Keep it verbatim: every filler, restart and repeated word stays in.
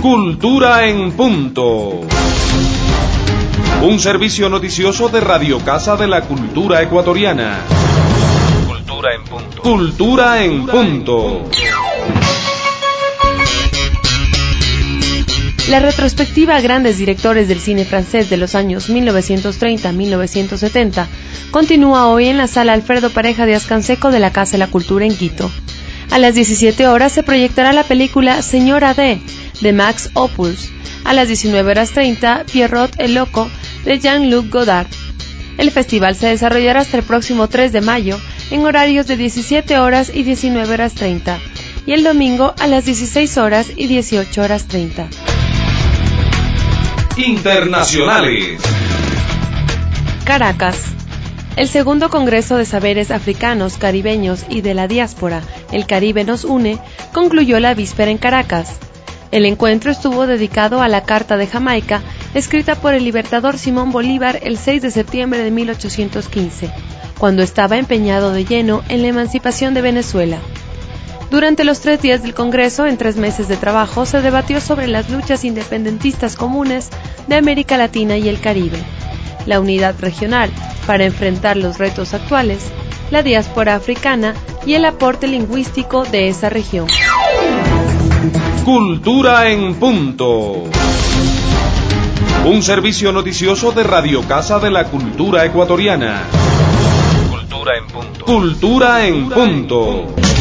Cultura en Punto. Un servicio noticioso de Radio Casa de la Cultura Ecuatoriana. Cultura en Punto. Cultura en Punto. La retrospectiva a grandes directores del cine francés de los años mil novecientos treinta a mil novecientos setenta continúa hoy en la sala Alfredo Pareja de Azcanseco de la Casa de la Cultura en Quito. A las diecisiete horas se proyectará la película Señora D, de Max Ophüls. A las diecinueve horas treinta, Pierrot el Loco, de Jean-Luc Godard. El festival se desarrollará hasta el próximo tres de mayo, en horarios de diecisiete horas y diecinueve horas treinta, y el domingo a las dieciséis horas y dieciocho horas treinta. Internacionales. Caracas. El segundo Congreso de Saberes Africanos, Caribeños y de la Diáspora, El Caribe nos une, concluyó la víspera en Caracas. El encuentro estuvo dedicado a la Carta de Jamaica, escrita por el libertador Simón Bolívar el seis de septiembre de mil ochocientos quince, cuando estaba empeñado de lleno en la emancipación de Venezuela. Durante los tres días del Congreso, en tres meses de trabajo, se debatió sobre las luchas independentistas comunes de América Latina y el Caribe, la unidad regional para enfrentar los retos actuales, la diáspora africana y el aporte lingüístico de esa región. Cultura en Punto. Un servicio noticioso de Radio Casa de la Cultura Ecuatoriana. Cultura en Punto. Cultura en Punto.